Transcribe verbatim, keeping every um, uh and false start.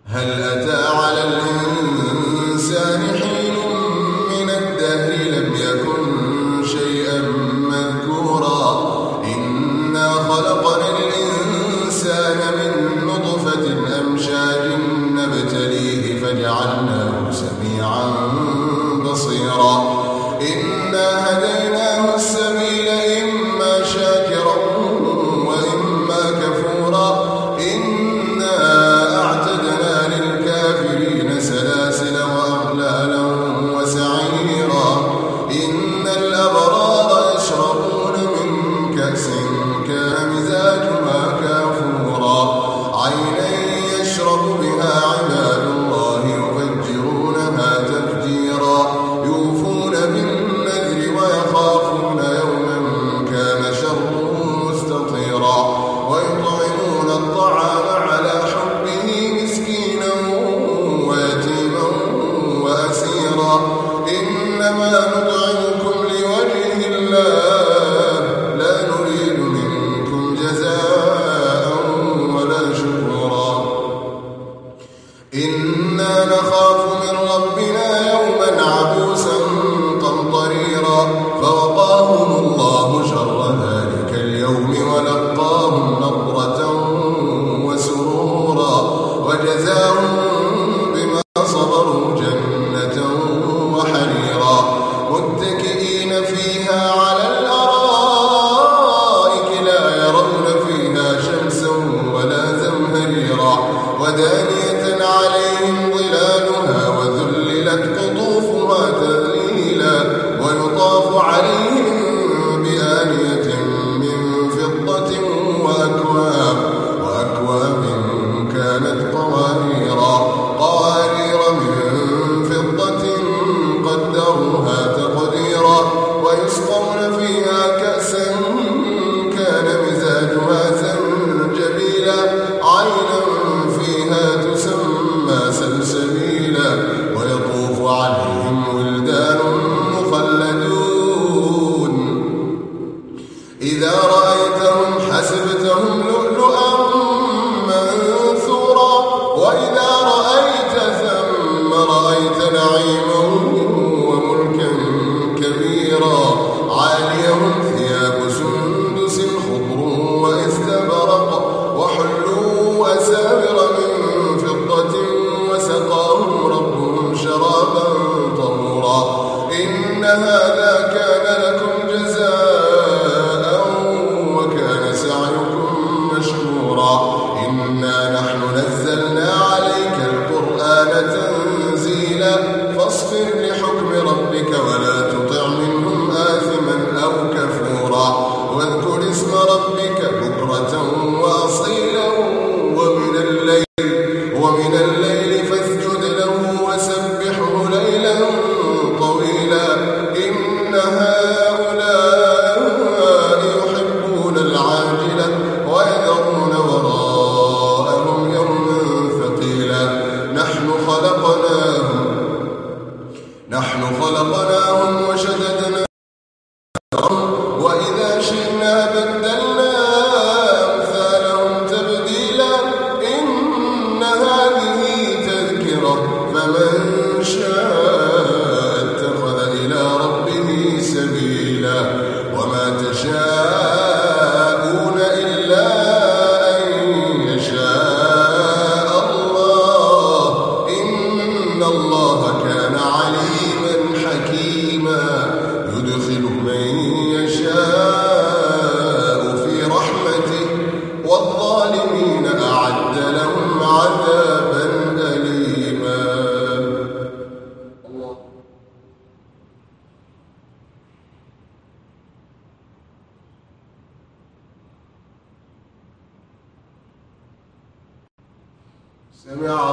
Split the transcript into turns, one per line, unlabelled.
هل أتى على الإنسان حين من الدهر لم يكن شيئا مذكورا إنا خلقنا الإنسان من نطفة أمشاج نبتليه فجعلناه سميعا بصيرا إنا هديناه السبيل إما شاكرا وإما كفورا إنا أعتدنا للكافرين سلاسل وأغلالا وسعيرا إن الأبرار يشربون من كأس كان مزاجها كافورا عينا يشرب بها عباد الله يفجرونها تفجيرا يوفون بالنذر ويخافون يوما كان شره مستطيرا ويطعمون الطعام على حبه مسكينا ويتيما وأسيرا إنما نطعمكم لوجه الله لا نريد منكم جزاء ولا شكورا إنا نخاف من ربنا يوما عبوسا قمطريرا فوقاهم الله شر ذلك اليوم ولقاهم نضرة وسرورا وجزاهم بما صبروا جنة وحريرا متكئين فيها على الأرائك لا يرون فيها شمسا ولا زمهريرا ودانية عليهم ظلالها وذللت قطوفها تذليلا ويطاف عليهم بآنية من فضة وأكواب وأكواب كانت قواريرا قوارير من فضة قدروها تقديرا ويسقون فيها كأسا كان مزاجها زنجبيلا عينا فيها تسمى سلسبيلا ويطوف عليهم ولدان مخلدون إذا رأيتهم حسبتهم لؤلؤا منثورا وإذا رأيت ثم رأيت نعيما وملكا كبيرا عاليهم ثياب سندس خضر واستبرق وحلوا أساور من فضة وسقاهم ربهم شرابا طهورا إن هذا كان لكم جزاء وكان سعيكم مشكورا إنا نحن نزلنا عليك القرآن تنزيلا فاصبر لحكم ربك ولا تطع منهم آثما أو كفورا واذكر اسم ربك بكرة وأصيلا ومن الليل ومن الليل فاسجد له وسبحه ليلا طويلا إن هؤلاء يحبون العاجلة ويذرون وراءهم يوما ثقيلا نحن خلقناهم نحن خلقناهم وشددنا وإذا شئنا بدلنا أمثالهم تبديلا إن هذه تذكرة فمن شاء اتخذ إلى ربه سبيلا وما تشاءون إلا أن يشاء الله إن الله كان عليما حكيما يدخل من يشاء في رحمته والظالمين أعد لهم عذابا أليما سمع